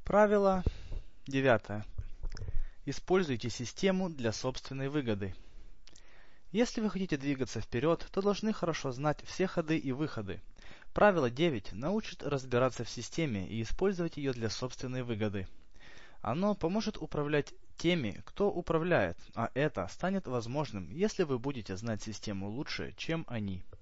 Правило 9. Используйте систему для собственной выгоды. Если вы хотите двигаться вперед, то должны хорошо знать все ходы и выходы. Правило 9 научит разбираться в системе и использовать ее для собственной выгоды. Оно поможет управлять теми, кто управляет, а это станет возможным, если вы будете знать систему лучше, чем они.